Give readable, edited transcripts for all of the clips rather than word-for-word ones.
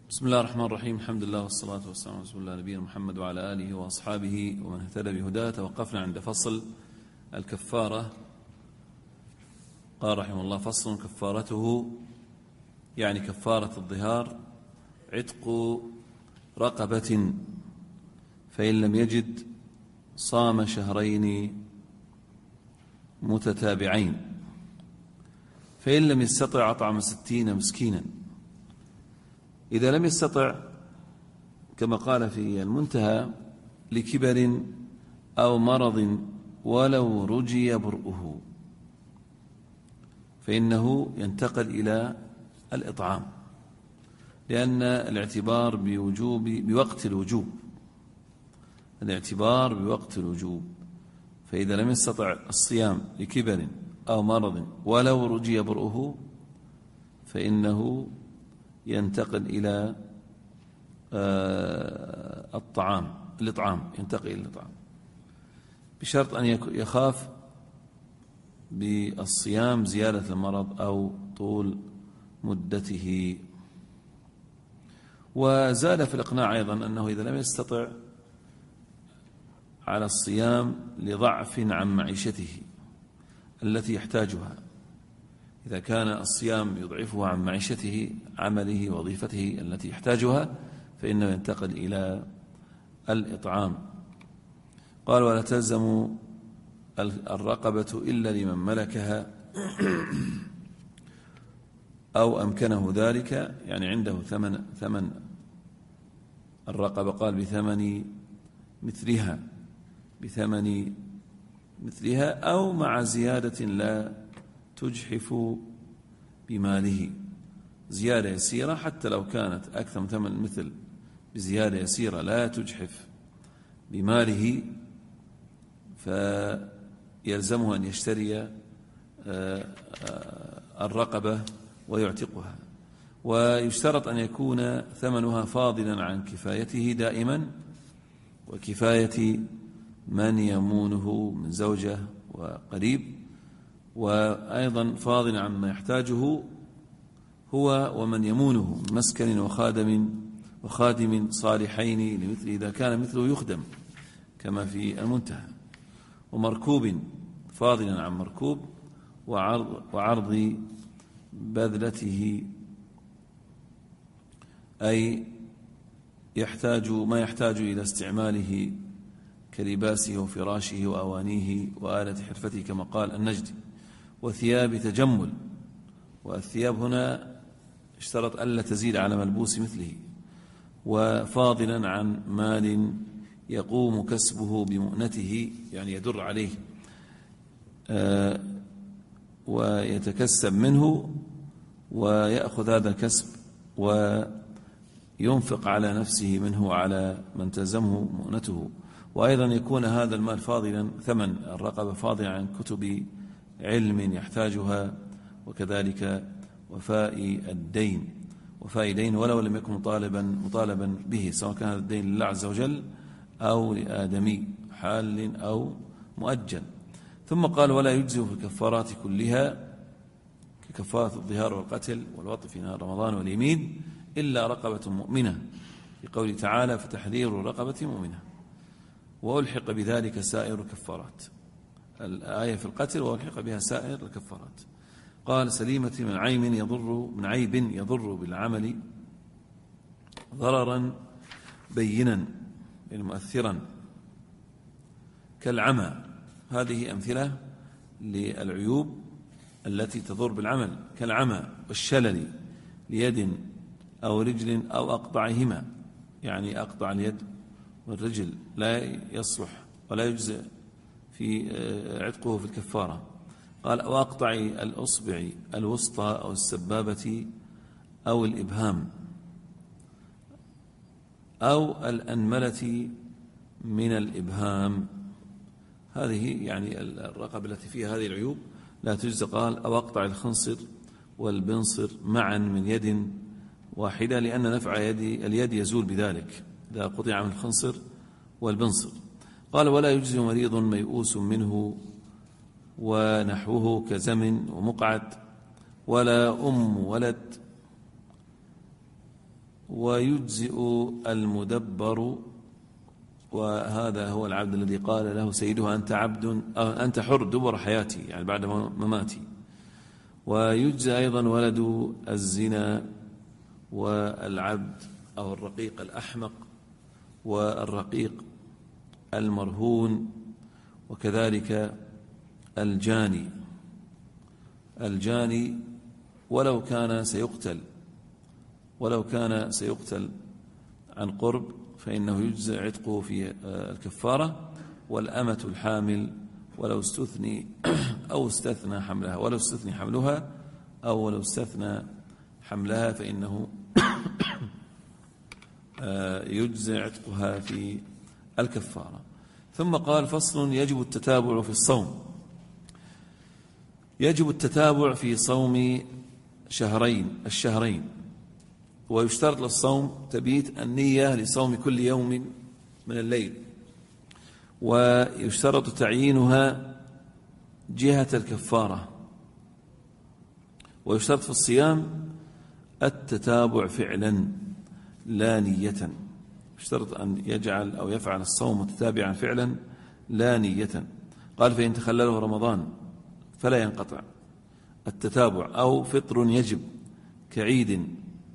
بسم الله الرحمن الرحيم. الحمد لله والصلاة والسلام على رسول الله نبينا محمد وعلى آله وأصحابه ومن اهتدى بهداه. توقفنا عند فصل الكفارة. قال رحمه الله: فصل كفارته، يعني كفارة الظهار، عتق رقبة، فإن لم يجد صام شهرين متتابعين، فإن لم يستطع أطعم 60 مسكينا. إذا لم يستطع كما قال في المنتهى لكبر أو مرض ولو رجي برؤه، فإنه ينتقل إلى الإطعام، لأن الاعتبار بوقت الوجوب، الاعتبار بوقت الوجوب. فإذا لم يستطع الصيام لكبر أو مرض ولو رجي برؤه فإنه ينتقل إلى الإطعام، ينتقل إلى الإطعام، بشرط أن يخاف بالصيام زيادة المرض أو طول مدته. وزاد في الإقناع أيضا أنه إذا لم يستطع على الصيام لضعف عن معيشته التي يحتاجها، إذا كان الصيام يضعفه عن معيشته، عمله، وظيفته التي يحتاجها، فإنه ينتقل إلى الإطعام. قال: ولا تلزم الرقبة إلا لمن ملكها أو أمكنه ذلك، يعني عنده ثمن الرقبة. قال: بثمن مثلها أو مع زيادة لا تجحف بماله، زيادة يسيرة حتى لو كانت أكثر من ثمن المثل، بزيادة يسيرة لا تجحف بماله، فيلزمه أن يشتري الرقبة ويعتقها. ويشترط أن يكون ثمنها فاضلا عن كفايته دائما، وكفاية من يمونه من زوجة وقريب، وأيضا فاضلا عما يحتاجه هو ومن يمونه من مسكن وخادم صالحين لمثل، إذا كان مثله يخدم كما في المنتهى، ومركوب فاضلا عن مركوب، وعرض بذلته، أي ما يحتاج إلى استعماله كلباسه وفراشه وأوانيه وآلة حرفته كما قال النجدي، وثياب تجمل. والثياب هنا اشترط ألا تزيد على ملبوس مثله، وفاضلا عن مال يقوم كسبه بمؤنته، يعني يدر عليه ويتكسب منه ويأخذ هذا الكسب وينفق على نفسه منه وعلى من تلزمه مؤنته. وأيضا يكون هذا المال فاضلا، ثمن الرقبة فاضلا عن كتب علم يحتاجها، وكذلك وفاء دين ولو لم يكن مطالبا به، سواء كان هذا الدين لله عز وجل أو لآدمي، حال أو مؤجل. ثم قال: ولا يجزئ في الكفارات كلها ككفارة الظهار والقتل والوطء في نهار رمضان واليمين إلا رقبة مؤمنة، في قوله تعالى: فتحرير رقبة مؤمنة. وألحق بذلك سائر الكفارات، الآية في القتل وألحق بها سائر الكفارات. قال: سليمة من عيب يضر بالعمل ضررا بينا، يعني مؤثرا، كالعمى. هذه أمثلة للعيوب التي تضر بالعمل، كالعمى والشلل ليد أو رجل أو أقطعهما، يعني أقطع اليد والرجل لا يصلح ولا يجزئ في عتقه في الكفارة. قال: وأقطع الأصبع الوسطى أو السبابة أو الإبهام أو الأنملة من الإبهام، هذه يعني الرقبة التي فيها هذه العيوب لا تجزى. قال: أو أقطع الخنصر والبنصر معا من يد واحدة، لأن نفع اليد يزول بذلك إذا قطع من الخنصر والبنصر. قال: ولا يجزي مريض ميؤوس منه ونحوه كزمن ومقعد، ولا أم ولد ويجزئ المدبر، وهذا هو العبد الذي قال له سيده أنت حر دبر حياتي، يعني بعد مماتي. ويجزى أيضا ولد الزنا والعبد أو الرقيق الأحمق والرقيق المرهون، وكذلك الجاني ولو كان سيقتل عن قرب فإنه يجزى عتقه في الكفارة. والأمة الحامل ولو استثني أو استثنى حملها، ولو استثني حملها أو ولو استثنى حملها فإنه يجزى عتقها في الكفارة. ثم قال: فصل: يجب التتابع في الصوم. يجب التتابع في صوم الشهرين، ويشترط للصوم تبييت النية لصوم كل يوم من الليل، ويشترط تعيينها جهة الكفارة، ويشترط في الصيام التتابع فعلا لا نية. يشترط أن يجعل أو يفعل الصوم متتابعا فعلا لا نية. قال: فإن تخلله رمضان فلا ينقطع التتابع، أو فطر يجب كعيد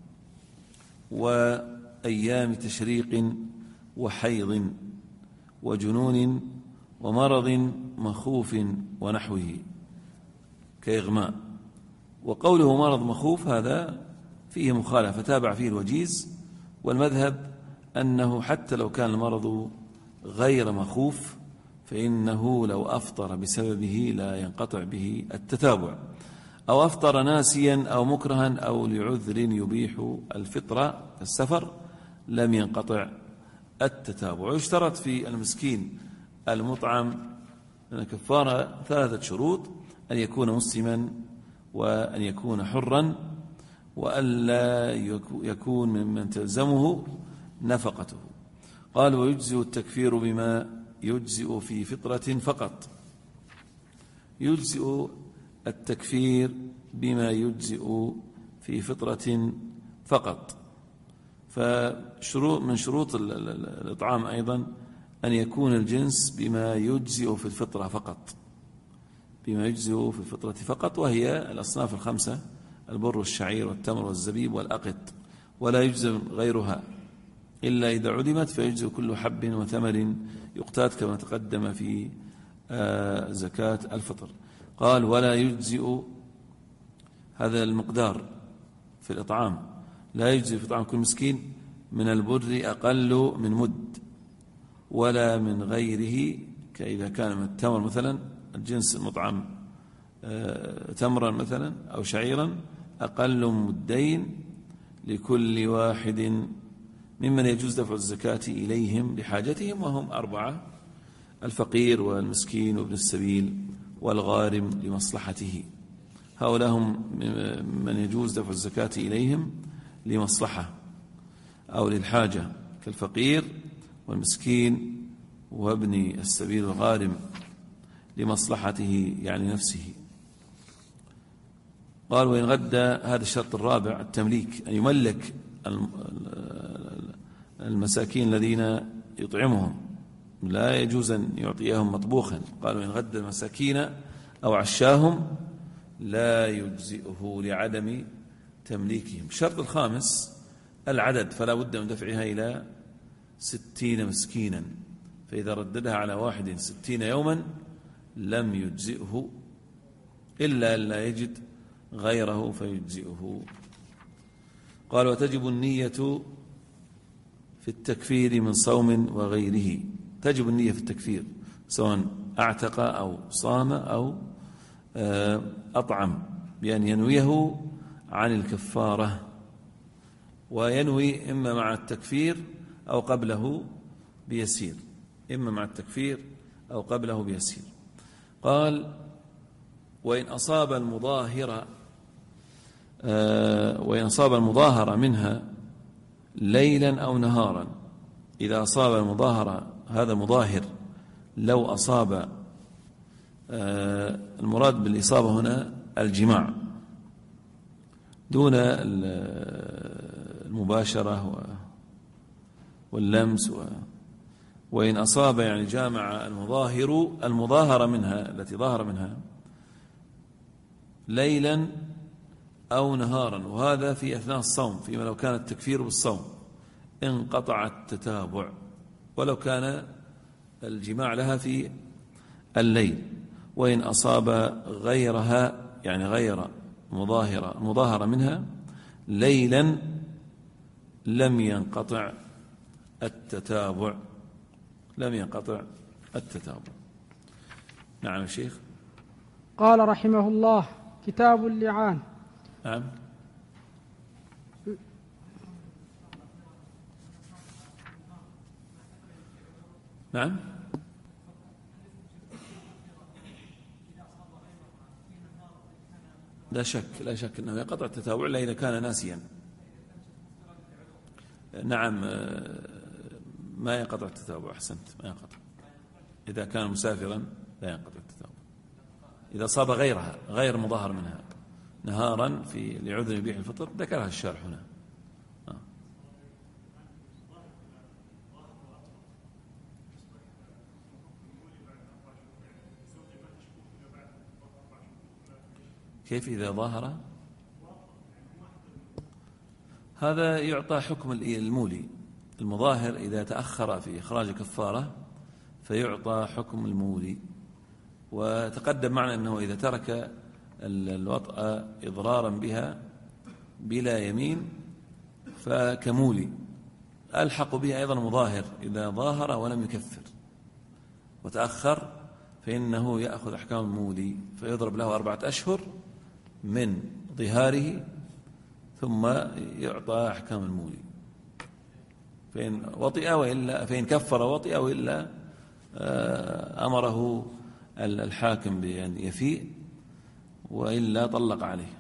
وأيام تشريق وحيض وجنون ومرض مخوف ونحوه كإغماء. وقوله مرض مخوف هذا فيه مخالفة، تابع فيه الوجيز، والمذهب أنه حتى لو كان المرض غير مخوف فإنه لو أفطر بسببه لا ينقطع به التتابع، أو أفطر ناسيا أو مكرها أو لعذر يبيح الفطرة السفر لم ينقطع التتابع. ويشترط في المسكين المطعم من الكفارة 3 شروط: أن يكون مسلما، وأن يكون حرا، وألا يكون ممن تلزمه نفقته. قال: ويجزئ التكفير بما يجزئ في فطرة فقط. يجزئ التكفير بما يجزئ في فطرة فقط. من شروط الإطعام أيضا أن يكون الجنس بما يجزئ في الفطرة فقط، بما يجزئ في الفطرة فقط، وهي الأصناف 5: البر والشعير والتمر والزبيب والأقط، ولا يجزئ غيرها إلا إذا عدمت، فيجزئ كل حب وثمر يقتات كما تقدم في زكاة الفطر. قال: ولا يجزئ، هذا المقدار في الإطعام، لا يجزئ في إطعام كل مسكين من البر أقل من مد، ولا من غيره، كإذا كان من التمر مثلا الجنس المطعم تمرا مثلا أو شعيرا أقل من مدين لكل واحد ممن يجوز دفع الزكاة إليهم لحاجتهم، وهم 4: الفقير والمسكين وابن السبيل والغارم لمصلحته. هؤلاء هم من يجوز دفع الزكاة إليهم لمصلحة أو للحاجة، كالفقير والمسكين وابن السبيل والغارم لمصلحته يعني نفسه. قال: وإن غدا، هذا الشرط الرابع التمليك، أن يملك المساكين الذين يطعمهم، لا يجوز أن يعطيهم مطبوخا. قالوا: وإن غدا المساكين أو عشاهم لا يجزئه لعدم تمليكهم. الشرط الخامس العدد، فلا بد من دفعها إلى 60 مسكينا، فإذا رددها على واحد 60 يوما لم يجزئه إلا أن لا يجد غيره فيجزئه. قال: وتجب النية في التكفير من صوم وغيره. تجب النية في التكفير سواء اعتق أو صام أو أطعم، بأن ينويه عن الكفارة، وينوي إما مع التكفير أو قبله بيسير، إما مع التكفير أو قبله بيسير. قال: وإن أصاب المظاهرة منها ليلا أو نهارا. إذا أصاب المظاهرة، هذا مظاهر، لو أصاب، المراد بالإصابة هنا الجماع دون المباشرة واللمس وإن أصاب يعني جامع المظاهرة منها التي ظاهر منها ليلا أو نهارا، وهذا في أثناء الصوم، فيما لو كان التكفير بالصوم انقطع التتابع، ولو كان الجماع لها في الليل. وإن أصاب غيرها يعني غير مظاهرة منها ليلا لم ينقطع التتابع. نعم يا شيخ. قال رحمه الله: كتاب اللعان. نعم. نعم. لا شك أنه يقطع التتابع إلا إذا كان ناسيا. نعم، ما ينقطع التتابع. أحسنت، ما ينقطع. إذا كان مسافرا لا ينقطع التتابع. إذا صاب غيرها غير مظاهر منها نهارا لعذر يبيح الفطر ذكرها الشارح هنا. كيف إذا ظاهر؟ هذا يعطى حكم المولي. المظاهر إذا تأخر في إخراج كفارة فيعطى حكم المولي. وتقدم معنا أنه إذا ترك الوطأ إضرارا بها بلا يمين فكمولي. ألحق به أيضا مظاهر إذا ظاهر ولم يكفر وتأخر فإنه يأخذ أحكام المولي، فيضرب له 4 أشهر من ظهاره ثم يعطى أحكام المولي. فإن كفر وطئ وإلا أمره الحاكم بأن يفيء وإلا طلق عليه.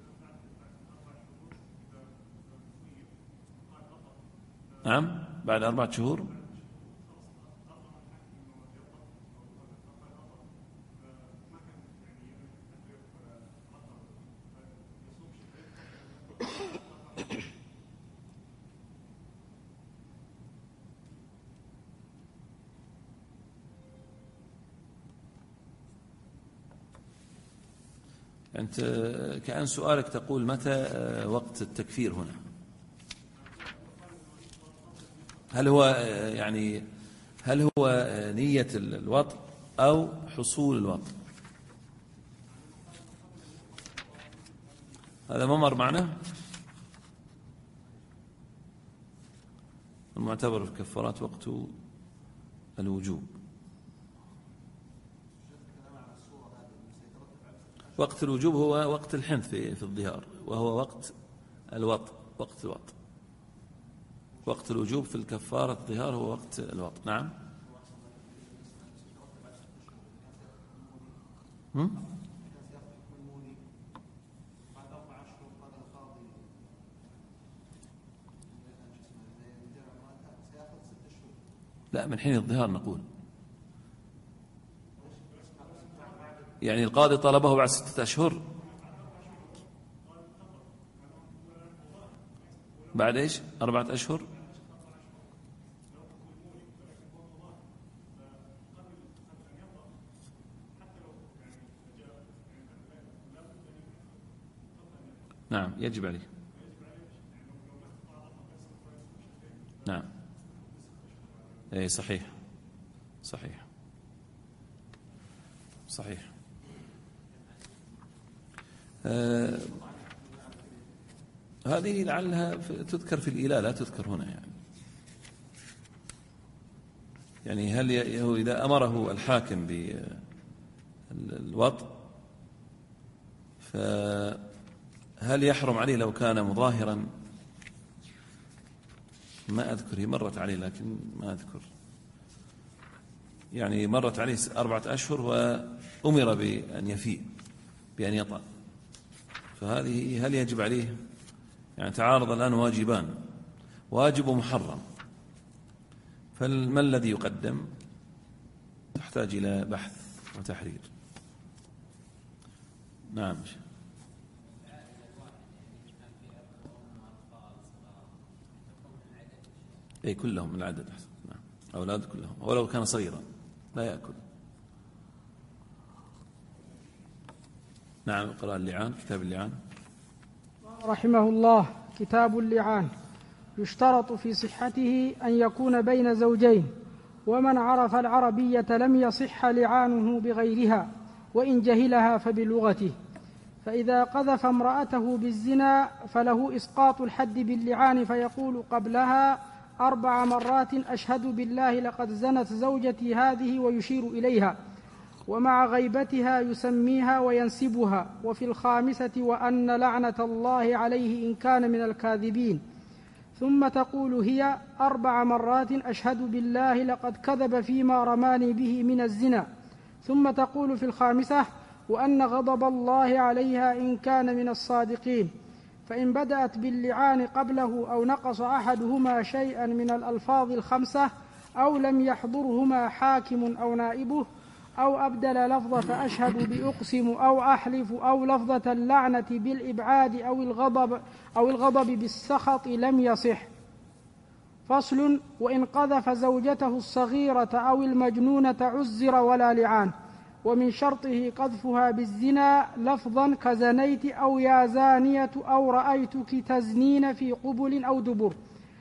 نعم، بعد 4 شهور. أنت كأن سؤالك تقول متى وقت التكفير هنا؟ هل هو نية الوطء أو حصول الوطء؟ هذا ما مر معنا. المعتبر في الكفارات وقت الوجوب. وقت الوجوب هو وقت الحنث في الظهار، وهو وقت الوطء. وقت الوجوب في الكفارة الظهار هو وقت الوطء. نعم. لا، من حين الظهار نقول. يعني القاضي طلبه بعد 6 أشهر. بعد إيش؟ 4 أشهر. نعم، يجب عليه. نعم، أي صحيح. هذه لعلها تذكر في الإله، لا تذكر هنا. يعني هل إذا أمره الحاكم بالوطء فهل يحرم عليه لو كان مظاهرا؟ ما أذكر، هي مرت عليه لكن ما أذكر. يعني مرت عليه 4 أشهر وأمر بأن يفيء بأن يطأ، فهذه هل يجب عليه؟ يعني تعارض الآن واجبان، واجب ومحرم، فما الذي يقدم؟ تحتاج إلى بحث وتحرير. نعم. أي كلهم من العدد، نعم، أولاد كلهم، ولو كان صغيرا لا يأكل. نعم، اقرأ اللعان، كتاب اللعان. رحمه الله: كتاب اللعان. يشترط في صحته أن يكون بين زوجين، ومن عرف العربية لم يصح لعانه بغيرها، وإن جهلها فبلغته. فإذا قذف امرأته بالزنا فله إسقاط الحد باللعان، فيقول قبلها 4 مرات: أشهد بالله لقد زنت زوجتي هذه، ويشير إليها، ومع غيبتها يسميها وينسبها. وفي الخامسة: وأن لعنة الله عليه إن كان من الكاذبين. ثم تقول هي 4 مرات: أشهد بالله لقد كذب فيما رماني به من الزنا. ثم تقول في الخامسة: وأن غضب الله عليها إن كان من الصادقين. فإن بدأت باللعان قبله أو نقص أحدهما شيئا من الألفاظ 5، أو لم يحضرهما حاكم أو نائبه، أو أبدل لفظة أشهد بأقسم أو أحلف، أو لفظة اللعنة بالإبعاد أو الغضب بالسخط، لم يصح. فصل: وإن قذف زوجته الصغيرة أو المجنونة عزر ولا لعان. ومن شرطه قذفها بالزنا لفظا كزنيت أو يا زانية أو رأيتك تزنين في قبل أو دبر.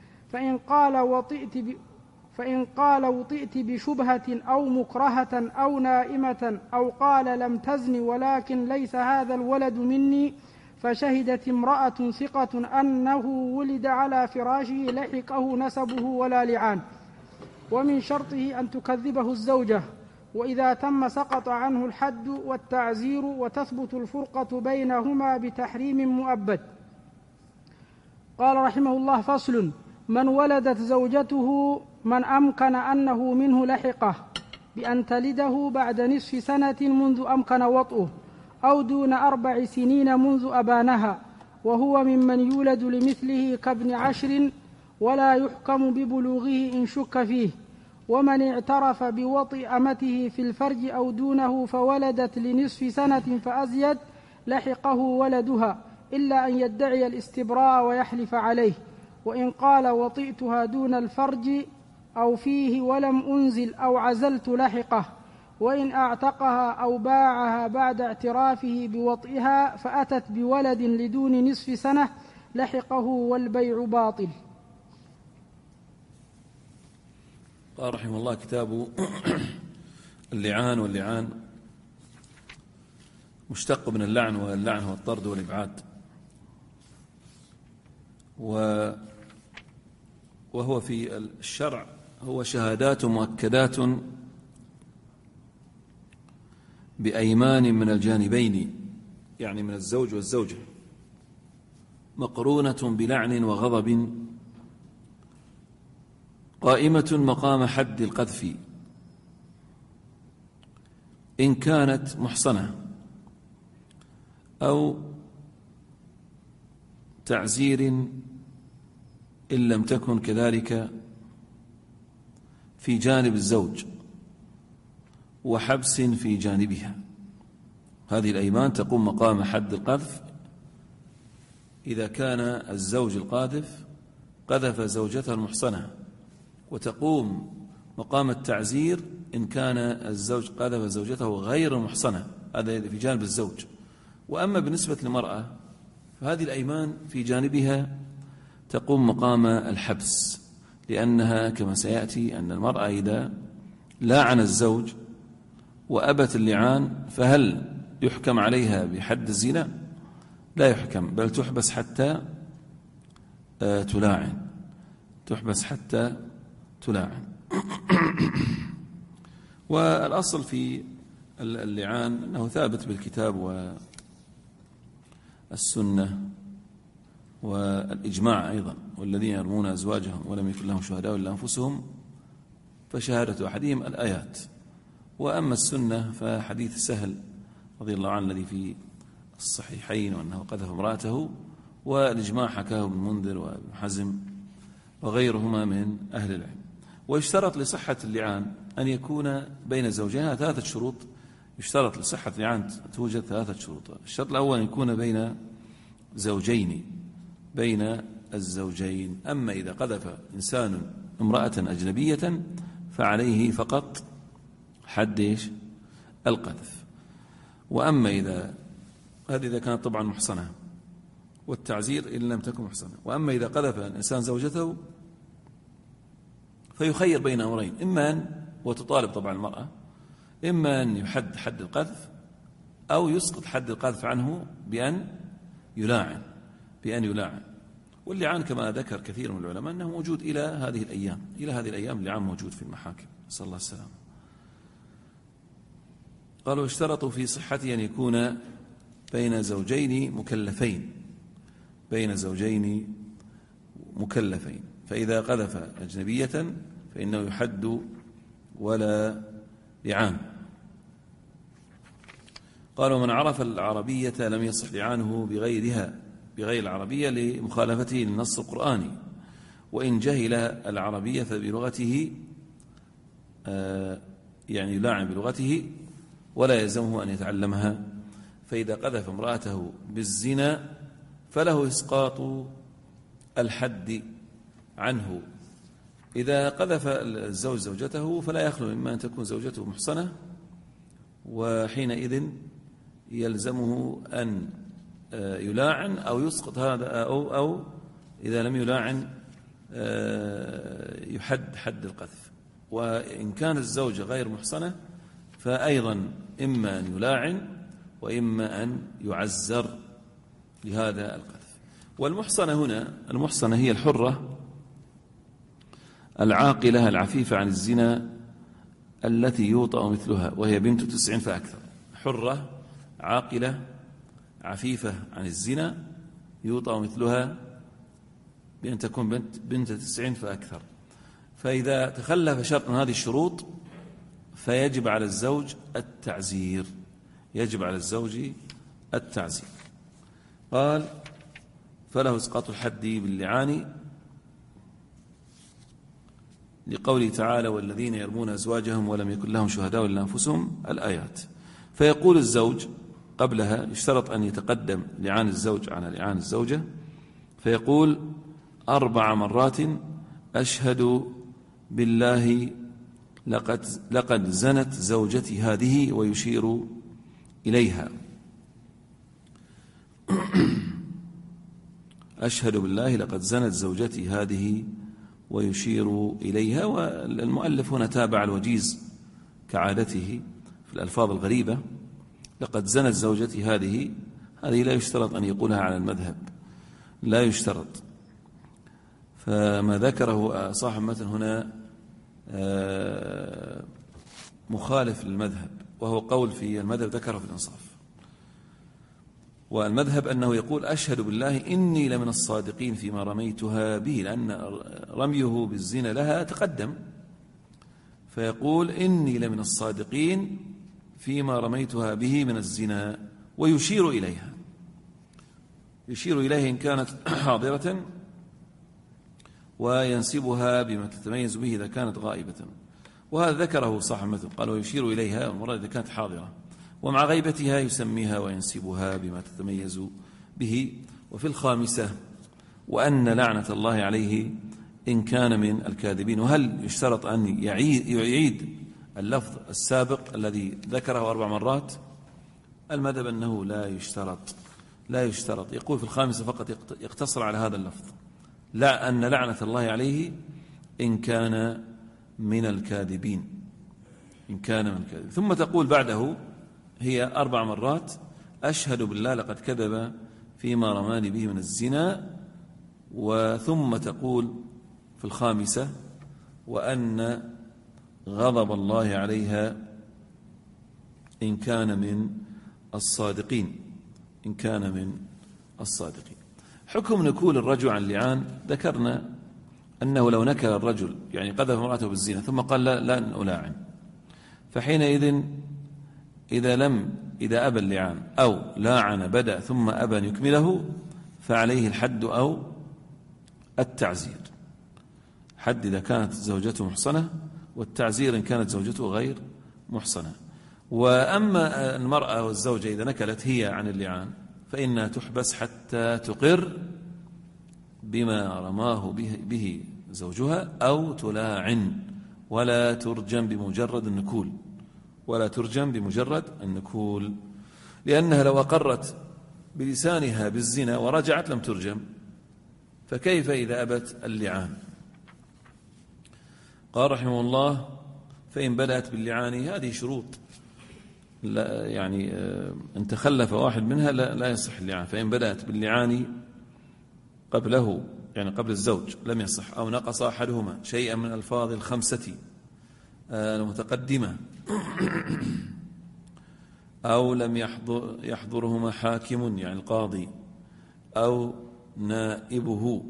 فإن قال وطئت بشبهة أو مكرهة أو نائمة، أو قال لم تزن ولكن ليس هذا الولد مني، فشهدت امرأة ثقة أنه ولد على فراشه، لحقه نسبه ولا لعان. ومن شرطه أن تكذبه الزوجة، وإذا تم سقط عنه الحد والتعزير، وتثبت الفرقة بينهما بتحريم مؤبد. قال رحمه الله: فصل: من ولدت زوجته من أمكن أنه منه لحقه بأن تلده بعد نصف سنة منذ أمكن وطئه، أو دون 4 سنين منذ أبانها، وهو ممن يولد لمثله كابن 10، ولا يحكم ببلوغه إن شك فيه. ومن اعترف بوطئ أمته في الفرج أو دونه فولدت لنصف سنة فأزيد، لحقه ولدها، إلا أن يدعي الاستبراء ويحلف عليه. وإن قال وطئتها دون الفرج أو فيه ولم أنزل أو عزلت، لحقه. وإن أعتقها أو باعها بعد اعترافه بوطئها فأتت بولد لدون نصف سنة، لحقه، والبيع باطل. قال رحمه الله: كتاب اللعان. واللعان مشتق من اللعن، واللعن هو الطرد والإبعاد، وهو في الشرع هو شهادات مؤكدات بأيمان من الجانبين، يعني من الزوج والزوجة، مقرونة بلعن وغضب، قائمة مقام حد القذف إن كانت محصنة، أو تعزير إن لم تكن كذلك في جانب الزوج، وحبس في جانبها. هذه الأيمان تقوم مقام حد القذف إذا كان الزوج القاذف قذف زوجته المحصنة، وتقوم مقام التعزير إن كان الزوج قذف زوجته غير المحصنة، هذا في جانب الزوج. وأما بالنسبة للمرأة فهذه الأيمان في جانبها تقوم مقام الحبس، لأنها كما سيأتي أن المرأة إذا لاعن الزوج وأبت اللعان فهل يحكم عليها بحد الزنا؟ لا يحكم، بل تحبس حتى تلاعن، تحبس حتى تلاعن. والأصل في اللعان أنه ثابت بالكتاب والسنة والإجماع أيضا: والذين يرمون أزواجهم ولم يكن لهم شهداء إلا أنفسهم فشهادة أحدهم الآيات. وأما السنة فحديث سهل رضي الله عنه الذي في الصحيحين وأنه قذف امرأته، والإجماع حكاه ابن منذر وابن حزم وغيرهما من أهل العلم. ويشترط لصحة اللعان أن يكون بين زوجين 3 شروط. يشترط لصحة اللعان توجد 3 شروط. الشرط الأول أن يكون بين زوجين، بين الزوجين. أما إذا قذف إنسان امرأة أجنبية فعليه فقط حد القذف. وأما إذا كانت طبعا محصنة، والتعزير إن لم تكن محصنة. وأما إذا قذف الإنسان زوجته فيخير بين أمرين، إما أن وتطالب طبعا المرأة إما أن يحد حد القذف أو يسقط حد القذف عنه بأن يلاعن. واللعان كما ذكر كثير من العلماء أنه موجود إلى هذه الأيام اللعان موجود في المحاكم، نسأل الله السلامة. قالوا اشترطوا في صحته أن يكون بين زوجين مكلفين، فإذا قذف أجنبية فإنه يحد ولا لعان. قالوا من عرف العربية لم يصح لعانه بغير العربية لمخالفته للنص القرآني، وإن جهل العربية فبلغته يعني يلاعن بلغته ولا يلزمه أن يتعلمها. فإذا قذف امرأته بالزنا فله إسقاط الحد عنه. إذا قذف الزوج زوجته فلا يخلو مما أن تكون زوجته محصنة، وحينئذ يلزمه أن يلاعن أو يسقط هذا، أو إذا لم يلاعن يحد حد القذف. وإن كانت الزوجة غير محصنة فأيضا إما أن يلاعن وإما أن يعزر لهذا القذف. والمحصنة هنا، المحصنة هي الحرة العاقلة العفيفة عن الزنا التي يوطأ مثلها، وهي بنت 90 فأكثر. حرة عاقلة عفيفة عن الزنا يوطأ مثلها بأن تكون بنت 90 فأكثر. فإذا تخلف شرط من هذه الشروط فيجب على الزوج التعزير. قال فله إسقاط الحد باللعان لقوله تعالى والذين يرمون أزواجهم ولم يكن لهم شهداء إلا أنفسهم، الآيات. فيقول الزوج قبلها يشترط أن يتقدم لعان الزوج على لعان الزوجة، فيقول 4 مرات أشهد بالله لقد زنت زوجتي هذه ويشير إليها. أشهد بالله لقد زنت زوجتي هذه ويشير إليها. والمؤلف هنا تابع الوجيز كعادته في الألفاظ الغريبة. لقد زنت زوجتي هذه لا يشترط أن يقولها على المذهب، لا يشترط. فما ذكره صاحب المتن هنا مخالف للمذهب، وهو قول في المذهب ذكره في الإنصاف. والمذهب أنه يقول أشهد بالله إني لمن الصادقين فيما رميتها به، لأن رميه بالزنا لها تقدم، فيقول إني لمن الصادقين فيما رميتها به من الزنا، ويشير إليها، يشير إليه إن كانت حاضرة، وينسبها بما تتميز به إذا كانت غائبة. وهذا ذكره صاحب المتن، قال ويشير إليها المراد إذا كانت حاضرة، ومع غيبتها يسميها وينسبها بما تتميز به. وفي الخامسة وأن لعنة الله عليه إن كان من الكاذبين. وهل يشترط أن يعيد اللفظ السابق الذي ذكره 4 مرات؟ المذهب أنه لا يشترط. يقول في الخامسة فقط يقتصر على هذا اللفظ، لا أن لعنة الله عليه إن كان من الكاذبين، ثم تقول بعده هي 4 مرات أشهد بالله لقد كذب فيما رماني به من الزنا، وثم تقول في الخامسة وأن غضب الله عليها إن كان من الصادقين. حكم نكول الرجل عن اللعان، ذكرنا أنه لو نكل الرجل يعني قذف امرأته بالزنا ثم قال لا ألاعن، فحينئذ إذا أبى اللعان أو لاعن بدأ ثم أبى أن يكمله فعليه الحد أو التعزير. حد إذا كانت زوجته محصنة، والتعزير إن كانت زوجته غير محصنة. وأما المرأة والزوجة إذا نكلت هي عن اللعان فإنها تحبس حتى تقر بما رماه به زوجها أو تلاعن ولا ترجم بمجرد النكول، ولا ترجم بمجرد النكول، لأنها لو أقرت بلسانها بالزنا ورجعت لم ترجم، فكيف إذا أبت اللعان؟ قال رحمه الله: فإن بدأت باللعان، هذه شروط، لا يعني إن تخلف واحد منها لا يصح اللعان. فإن بدأت باللعان قبله، يعني قبل الزوج، لم يصح، أو نقص أحدهما شيئا من ألفاظ الخمسة المتقدمة، أو لم يحضرهما حاكم يعني القاضي أو نائبه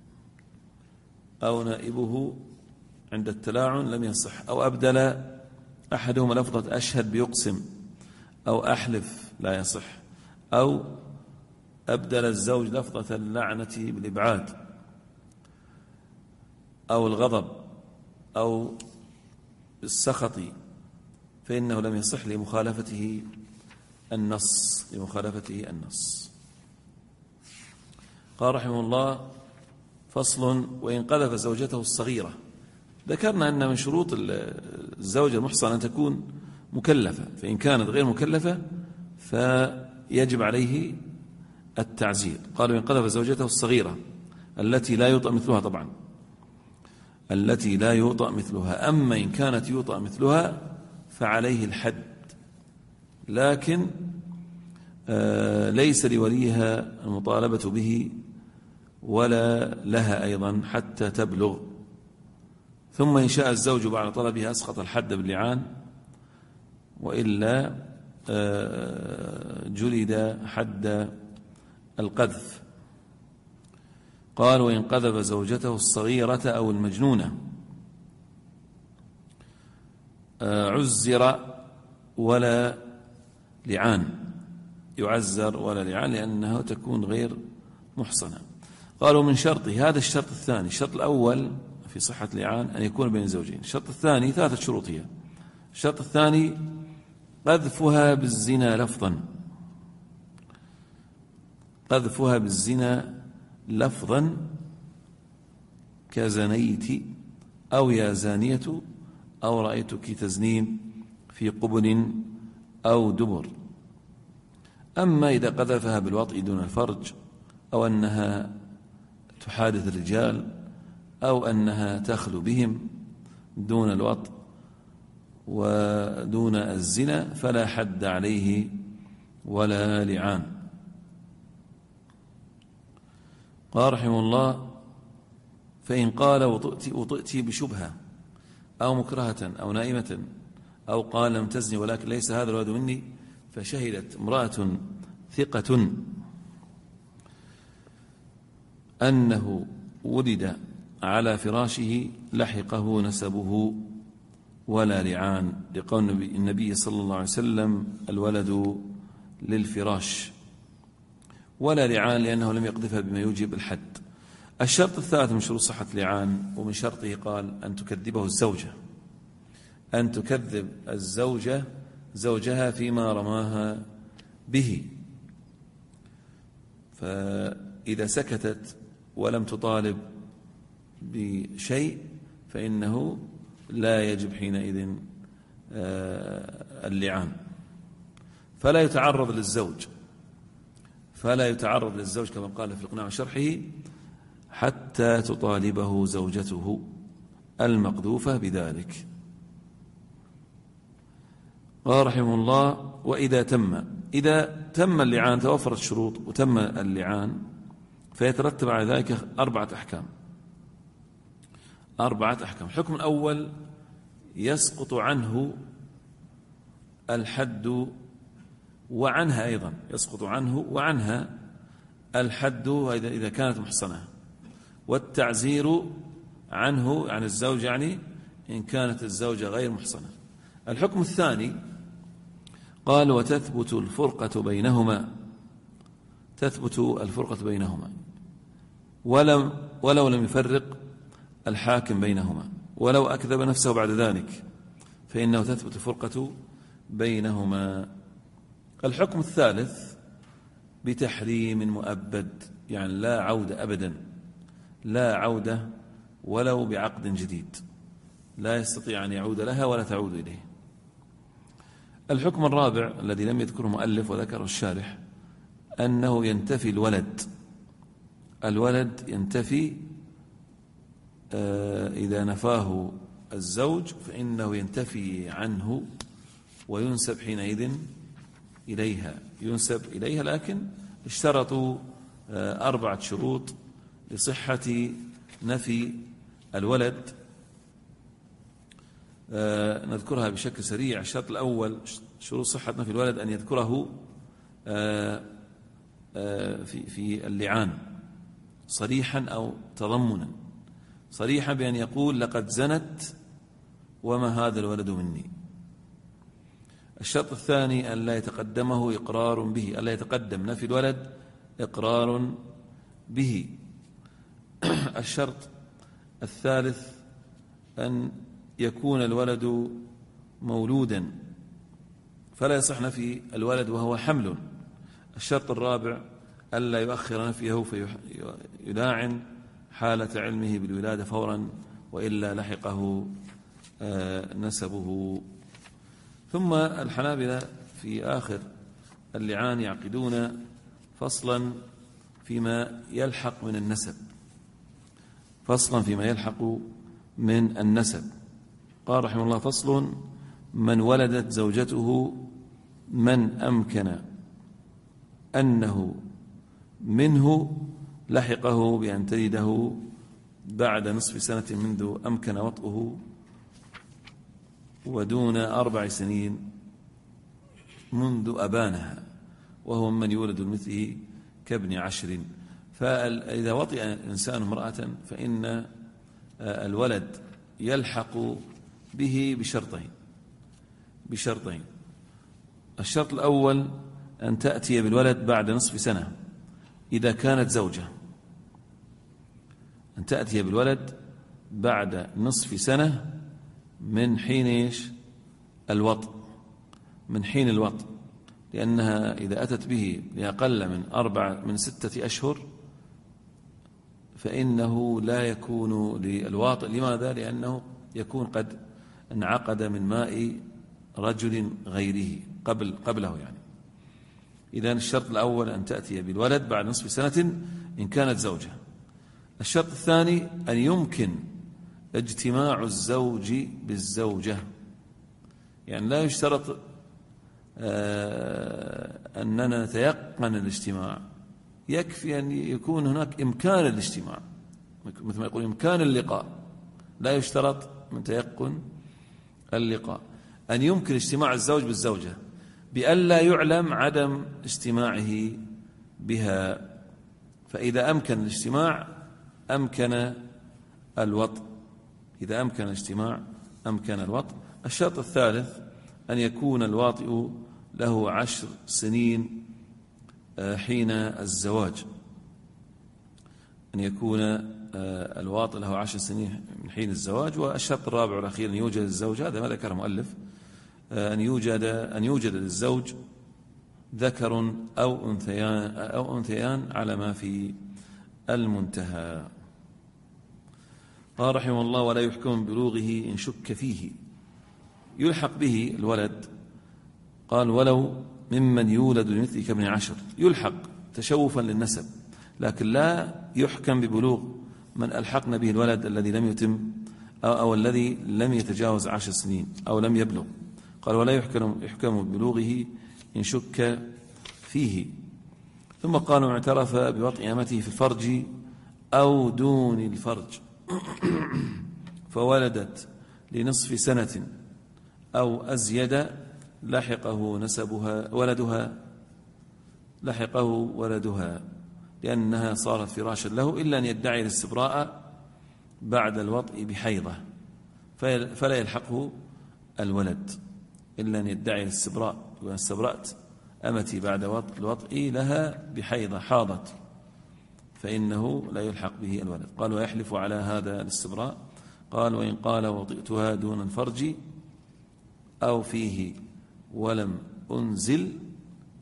عند التلاعن لم يصح، أو أبدل أحدهما لفظة أشهد بيقسم أو أحلف لا يصح، أو أبدل الزوج لفظة اللعنة بالإبعاد أو الغضب أو بالسخط، فإنه لم يصح لمخالفته النص. قال رحمه الله: فصل: وإن قذف زوجته الصغيرة. ذكرنا أن من شروط الزوجة المحصنة أن تكون مكلفة، فإن كانت غير مكلفة فيجب عليه التعزير. قال: وإن قذف زوجته الصغيرة التي لا يوطأ مثلها، طبعا التي لا يوطأ مثلها. أما إن كانت يوطأ مثلها فعليه الحد، لكن ليس لوليها المطالبة به ولا لها أيضا حتى تبلغ. ثم إن شاء الزوج بعد طلبها أسقط الحد باللعان، وإلا جلد حد القذف. قال: وإن قذف زوجته الصغيرة أو المجنونة عزر ولا لعان، يعزر ولا لعان، لأنها تكون غير محصنة. قالوا: من شرطه، هذا الشرط الثاني. الشرط الأول في صحة اللعان أن يكون بين الزوجين. الشرط الثاني 3 شروط هي. الشرط الثاني قذفها بالزنا لفظا، قذفها بالزنا لفظا كزنيت أو يا زانية أو رأيتك تزنين في قبل أو دبر. أما إذا قذفها بالوطء دون الفرج، أو أنها تحادث الرجال، أو أنها تخلو بهم دون الوطء ودون الزنا، فلا حد عليه ولا لعان. قال رحمه الله: فإن قال وطئت بشبهة أو مكرهة أو نائمة، أو قال لم تزني ولكن ليس هذا الولد مني، فشهدت امرأة ثقة أنه ولد على فراشه لحقه نسبه ولا لعان، لقول النبي صلى الله عليه وسلم: الولد للفراش. ولا لعان لأنه لم يقذفها بما يوجب الحد. الشرط الثالث من شروط صحة اللعان، ومن شرطه قال: أن تكذبه الزوجة، أن تكذب الزوجة زوجها فيما رماها به. فإذا سكتت ولم تطالب بشيء فإنه لا يجب حينئذ اللعان. فلا يتعرض للزوج كما قال في الإقناع وشرحه حتى تطالبه زوجته المقذوفة بذلك. قال رحمه الله: وإذا تم اللعان، توفرت الشروط وتم اللعان، فيترتب على ذلك 4 أحكام. الحكم الأول: يسقط عنه الحد وعنها أيضا، يسقط عنه وعنها الحد إذا كانت محصنة، والتعزير عنه عن الزوج يعني إن كانت الزوجة غير محصنة. الحكم الثاني قال: وتثبت الفرقة بينهما، ولو لم يفرق الحاكم بينهما، ولو أكذب نفسه بعد ذلك فإنه تثبت الفرقة بينهما. الحكم الثالث بتحريم مؤبد، يعني لا عودة أبدا، لا عودة ولو بعقد جديد، لا يستطيع أن يعود لها ولا تعود إليه. الحكم الرابع الذي لم يذكره المؤلف وذكره الشارح أنه ينتفي الولد ينتفي إذا نفاه الزوج فإنه ينتفي عنه وينسب حينئذ ينسب إليها، لكن اشترطوا 4 شروط لصحة نفي الولد، نذكرها بشكل سريع. الشرط الأول شروط صحة نفي الولد أن يذكره في اللعان صريحا أو تضمنا، صريحا بأن يقول لقد زنت وما هذا الولد مني. الشرط الثاني أن لا يتقدمه إقرار به، ألا يتقدم نفي الولد إقرار به. الشرط الثالث أن يكون الولد مولودا فلا يصح نفي الولد وهو حمل. الشرط الرابع ألا يؤخر نفيه فيلاعن حالة علمه بالولادة فورا وإلا لحقه نسبه. ثم الحنابلة في آخر اللعان يعقدون فصلا فيما يلحق من النسب، من النسب. قال رحمه الله: فصل: من ولدت زوجته من أمكن أنه منه لحقه بأن تلده بعد نصف سنة منذ أمكن وطئه ودون 4 سنين منذ أبانها، وهو من يولد مثله كابن 10. فإذا وطئ إنسان امرأة فإن الولد يلحق به بشرطين. الشرط الأول أن تأتي بالولد بعد نصف سنة إذا كانت زوجة، أن تأتي بالولد بعد نصف سنة من حين الوطء، لأنها إذا أتت به لأقل من 6 أشهر فإنه لا يكون للواطئ. لماذا؟ لأنه يكون قد انعقد من ماء رجل غيره قبله يعني. إذن الشرط الأول أن تأتي بالولد بعد نصف سنة إن كانت زوجة. الشرط الثاني أن يمكن اجتماع الزوج بالزوجة، يعني لا يشترط أننا نتيقن الاجتماع، يكفي أن يكون هناك إمكان الاجتماع، مثل ما يقول إمكان اللقاء، لا يشترط من تيقن اللقاء. أن يمكن اجتماع الزوج بالزوجة بألا يعلم عدم اجتماعه بها، فإذا أمكن الاجتماع أمكن الوطء، إذا أمكن الاجتماع أمكن الوطء. الشرط الثالث أن يكون الواطئ له 10 سنين حين الزواج، أن يكون الواطئ له 10 سنين من حين الزواج. والشرط الرابع والأخير أن يوجد الزوج، هذا ما ذكر المؤلف، أن يوجد للزوج ذكر أو أنثيان على ما في المنتهى. قال رحمه الله: ولا يحكم ببلوغه إن شك فيه، يلحق به الولد. قال: ولو ممن يولد لمثل كابن 10، يلحق تشوفا للنسب، لكن لا يحكم ببلوغ من ألحقنا به الولد الذي لم يتم أو الذي لم يتجاوز 10 سنين أو لم يبلغ. قال: ولا يحكم ببلوغه إن شك فيه. ثم قال: اعترف بوطئ أمته في الفرج أو دون الفرج فولدت لنصف سنة أو أزيد لحقه ولدها لأنها صارت فراشا له، إلا أن يدعي الاستبراء بعد الوطء بحيضة فلا يلحقه الولد، إلا أن يدعي الاستبراء، وأن استبرأت أمتي بعد الوطء لها بحيضة حاضت، فإنه لا يلحق به الولد. قال: ويحلف على هذا الاستبراء. قال: وإن قال وطئتها دون الفرج أو فيه ولم أنزل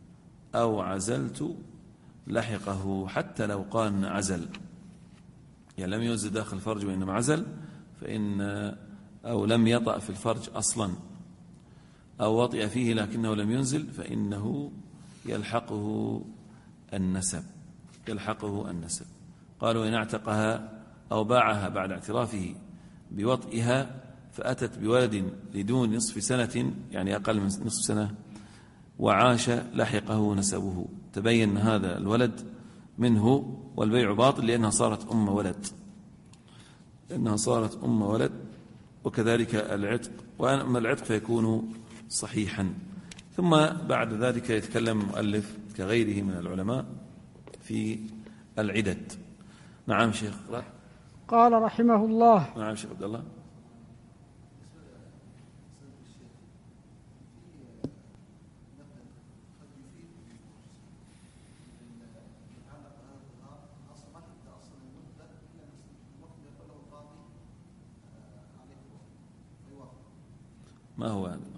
أو عزلت لحقه، حتى لو قال عزل. يعني لم ينزل داخل الفرج وإنما عزل، أو لم يطأ في الفرج أصلا، أو وطئ فيه لكنه لم ينزل، فإنه يلحقه النسب. قالوا إن اعتقها أو باعها بعد اعترافه بوطئها فأتت بولد لدون نصف سنة، يعني أقل من نصف سنة، وعاش لحقه نسبه، تبين هذا الولد منه، والبيع باطل لأنها صارت أم ولد. وكذلك العتق، وأما العتق فيكون صحيحا. ثم بعد ذلك يتكلم المؤلف كغيره من العلماء في العدد. نعم شيخ. قال رحمه الله. نعم شيخ عبد الله. ما هو هذا؟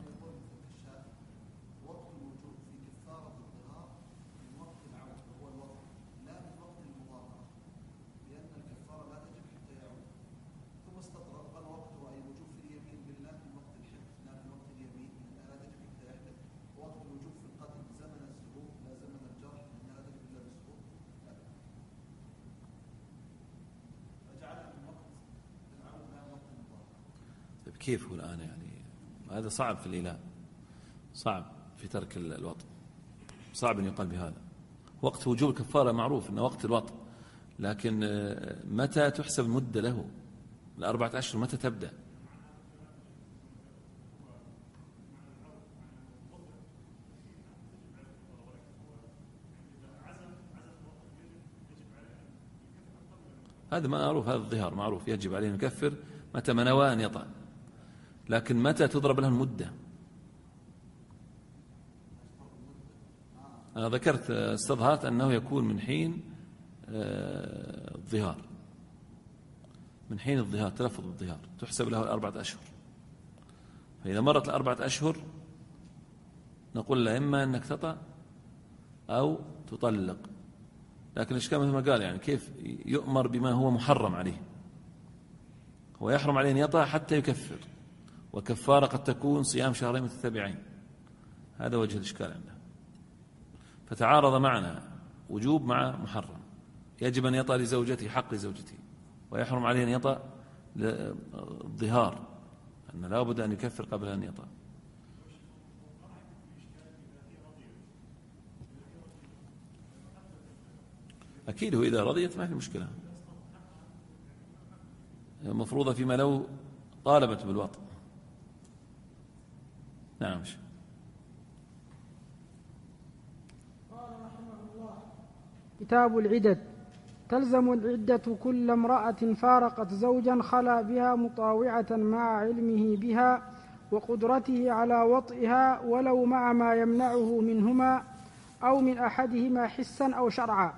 كيف هو الآن؟ يعني هذا صعب في الإله، صعب في ترك الوطء، صعب أن يقال بهذا. وقت وجوب الكفارة معروف أنه وقت الوطء، لكن متى تحسب المدة له؟ 4 أشهر متى تبدأ؟ هذا معروف، هذا الظهار معروف، يجب عليه أن يكفر متى ما نوى أن يطأ، لكن متى تضرب له المدة؟ أنا ذكرت استظهرت أنه يكون من حين الظهار، من حين الظهار، تلفظ الظهار تحسب له 4 أشهر. فإذا مرت 4 أشهر نقول له إما أنك تطأ أو تطلق. لكن الإشكال مثل ما قال، يعني كيف يؤمر بما هو محرم عليه؟ هو يحرم عليه أن يطأ حتى يكفر، وكفارة قد تكون صيام شهرين متتابعين. هذا وجه الإشكال عنده. فتعارض معنا وجوب مع محرم. يجب أن يطأ لزوجته، حق لزوجته، ويحرم عليه أن يطأ الظهار، أن لا بد أن يكفر قبل أن يطأ. أكيد هو إذا رضيت ما في مشكلة، مفروضة فيما لو طالبت بالوطء. نعم. قال رحمه الله: كتاب العدد. تلزم العدة كل امرأة فارقت زوجا خلا بها مطاوعة مع علمه بها وقدرته على وطئها، ولو مع ما يمنعه منهما أو من أحدهما حسا أو شرعا،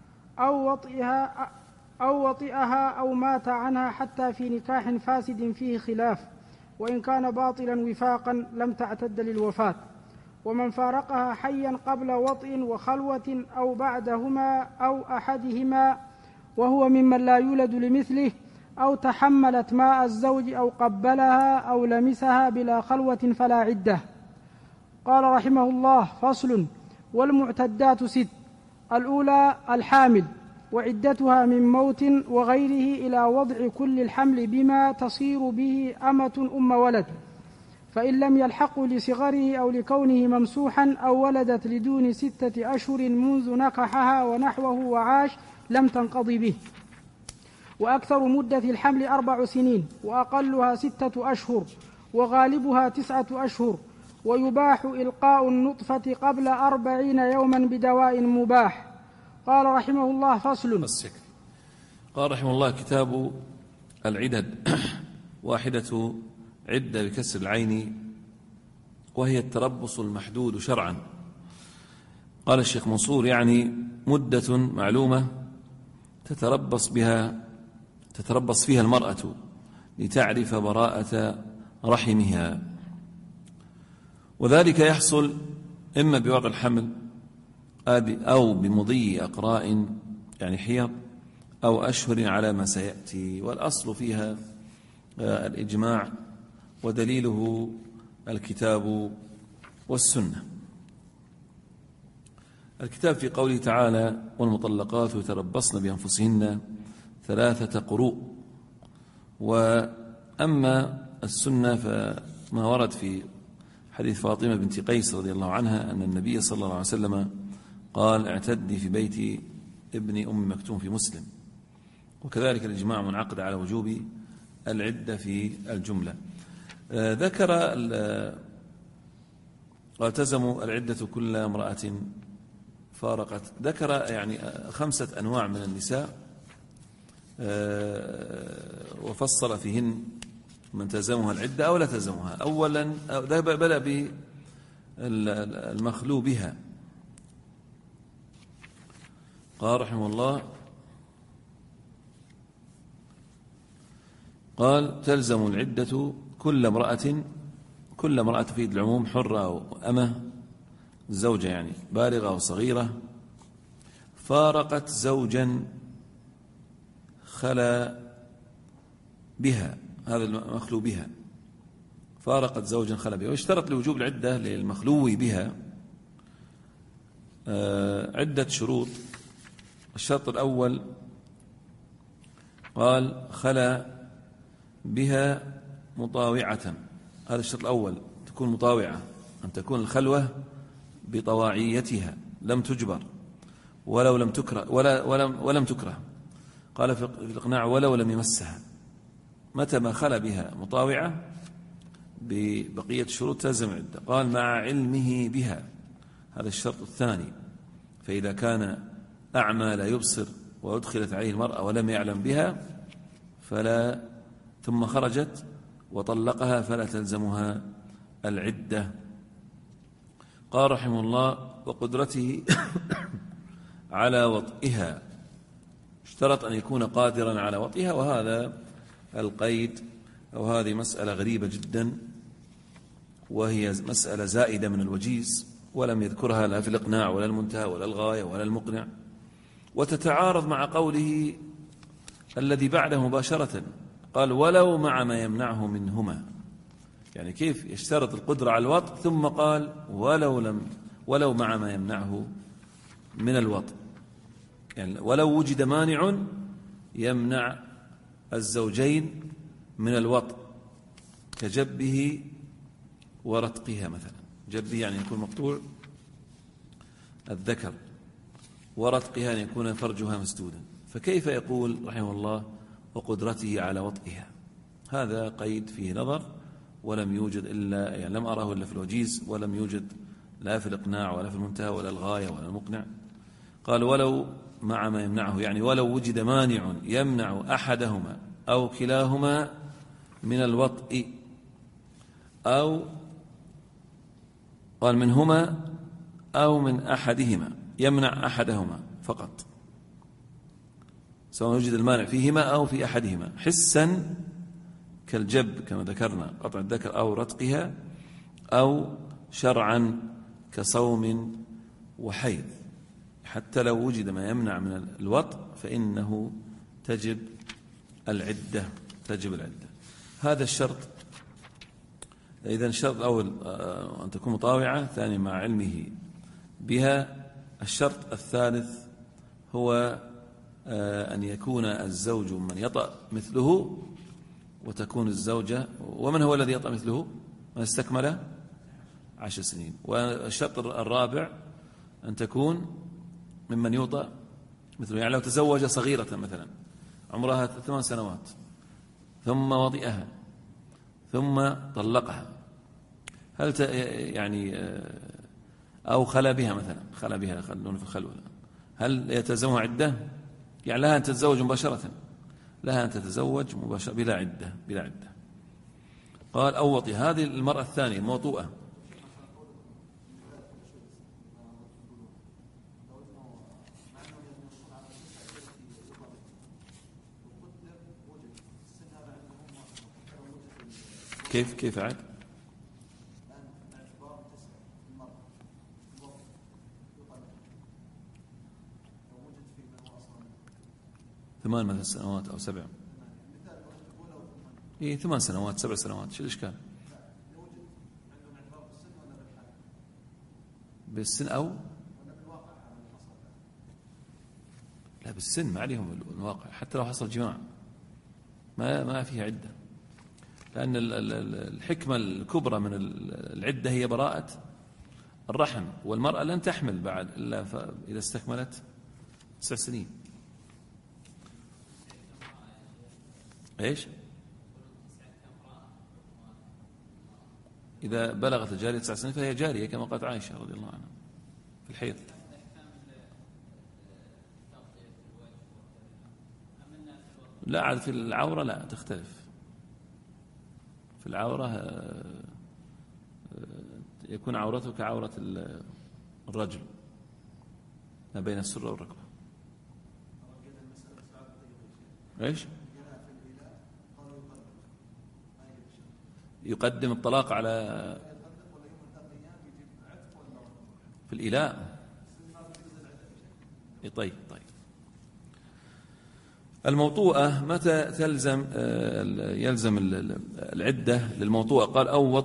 أو وطئها أو مات عنها، حتى في نكاح فاسد فيه خلاف، وإن كان باطلا وفاقا لم تعتد للوفاة. ومن فارقها حيا قبل وطئ وخلوة أو بعدهما أو أحدهما وهو ممن لا يولد لمثله، أو تحملت ماء الزوج أو قبلها أو لمسها بلا خلوة فلا عدة. قال رحمه الله: فصل. والمعتدات 6: الأولى الحامل، وعدتها من موت وغيره إلى وضع كل الحمل بما تصير به أمة أم ولد، فإن لم يلحقوا لصغره أو لكونه ممسوحا أو ولدت لدون 6 أشهر منذ نكحها ونحوه وعاش لم تنقضي به. وأكثر مدة الحمل 4 سنين، وأقلها 6 أشهر، وغالبها 9 أشهر. ويباح إلقاء النطفة قبل 40 يوما بدواء مباح. قال رحمه الله: فصل. قال رحمه الله: كتاب العدد. واحدة عدة بكسر العين، وهي التربص المحدود شرعا. قال الشيخ منصور: يعني مدة معلومة تتربص فيها المرأة لتعرف براءة رحمها، وذلك يحصل إما بوضع الحمل أو بمضي أقراء يعني حيض، أو أشهر على ما سيأتي. والأصل فيها الإجماع، ودليله الكتاب والسنة. الكتاب في قوله تعالى: والمطلقات يتربصن بأنفسهن 3 قروء. وأما السنة فما ورد في حديث فاطمة بنت قيس رضي الله عنها أن النبي صلى الله عليه وسلم قال: اعتدي في بيت ابن أم مكتوم في مسلم. وكذلك الإجماع منعقد على وجوب العدة في الجملة. ذكر والتزموا العدة كل امرأة فارقت. ذكر يعني 5 أنواع من النساء، وفصل فيهن من تلزمها العدة أو لا تلزمها. أولا بدأ بالمخلو بها. قال رحمه الله: قال: تلزم العدة كل امرأة تفيد العموم، حرة أو أمة، زوجة يعني بالغة أو صغيرة، فارقت زوجا خلا بها. هذا المخلو بها، فارقت زوجا خلا بها. واشترط لوجوب العدة للمخلو بها عدة شروط. الشرط الأول قال: خلا بها مطاوعة. هذا الشرط الأول، تكون مطاوعة، أن تكون الخلوة بطواعيتها، لم تجبر ولو لم تكره ولم تكره. قال في الإقناع: ولو لم يمسها. متى ما خلا بها مطاوعة ببقية الشروط تلزم العدة. قال: مع علمه بها. هذا الشرط الثاني. فإذا كان أعمى لا يبصر وأدخلت عليه المرأة ولم يعلم بها ثم خرجت وطلقها فلا تلزمها العدة. قال رحمه الله: وقدرته على وطئها. اشترط أن يكون قادرا على وطئها. وهذا القيد أو هذه مسألة غريبة جدا، وهي مسألة زائدة من الوجيز، ولم يذكرها لا في الإقناع ولا المنتهى ولا الغاية ولا المقنع، وتتعارض مع قوله الذي بعده مباشرة. قال: ولو مع ما يمنعه منهما. يعني كيف يشترط القدرة على الوطء ثم قال ولو مع ما يمنعه من الوطء؟ يعني ولو وجد مانع يمنع الزوجين من الوطء كجبه ورتقها مثلا. جبه يعني يكون مقطوع الذكر، ورتقها أن يكون فرجها مسدودا. فكيف يقول رحمه الله: وقدرته على وطئها؟ هذا قيد فيه نظر، ولم يوجد إلا يعني لم أره إلا في الوجيز، ولم يوجد لا في الإقناع ولا في المنتهى ولا الغاية ولا المقنع. قال: ولو مع ما يمنعه، يعني ولو وجد مانع يمنع أحدهما أو كلاهما من الوطء، أو قال منهما أو من أحدهما، يمنع أحدهما فقط، سواء وجد المانع فيهما أو في أحدهما، حسا كالجب كما ذكرنا قطع الذكر أو رتقها، أو شرعا كصوم وحيض. حتى لو وجد ما يمنع من الوطء فإنه تجب العدة. هذا الشرط. إذن الشرط الأول أن تكون مطاوعة، ثاني مع علمه بها. الشرط الثالث هو أن يكون الزوج من يطأ مثله، وتكون الزوجة. ومن هو الذي يطأ مثله؟ من استكمل 10 سنين. والشرط الرابع أن تكون ممن يوطأ مثله. يعني لو تزوج صغيرة مثلا عمرها 8 سنوات ثم وطئها ثم طلقها، هل يعني أو خلا بها مثلا، خلا بها خلون في الخلوة، هل يتزوج عدة؟ يعني لها أن تتزوج مباشرة، لها أن تتزوج مباشرة بلا عدة. قال: أو وطئ. هذه المرأة الثانية الموطوءة. كيف عاد؟ 8 مثلا سنوات أو 7. إيه 8 سنوات 7 سنوات، شو الإشكال؟ بالسن أو لا، بالسن ما عليهم الواقع، حتى لو حصل جماع ما فيها عدة، لأن الحكمة الكبرى من العدة هي براءة الرحم، والمرأة لن تحمل بعد إلا إذا استكملت 9 سنين. إيش؟ إذا بلغت الجارية 9 سنين فهي جارية كما قالت عائشة رضي الله عنها في الحيض. لا عاد في العورة لا تختلف. في العورة يكون عورته كعورة الرجل ما بين السرة والركبة. ايش؟ يقدم الطلاق على في الإيلاء. طيب الموطوءة متى يلزم العدة للموطوءة؟ قال أو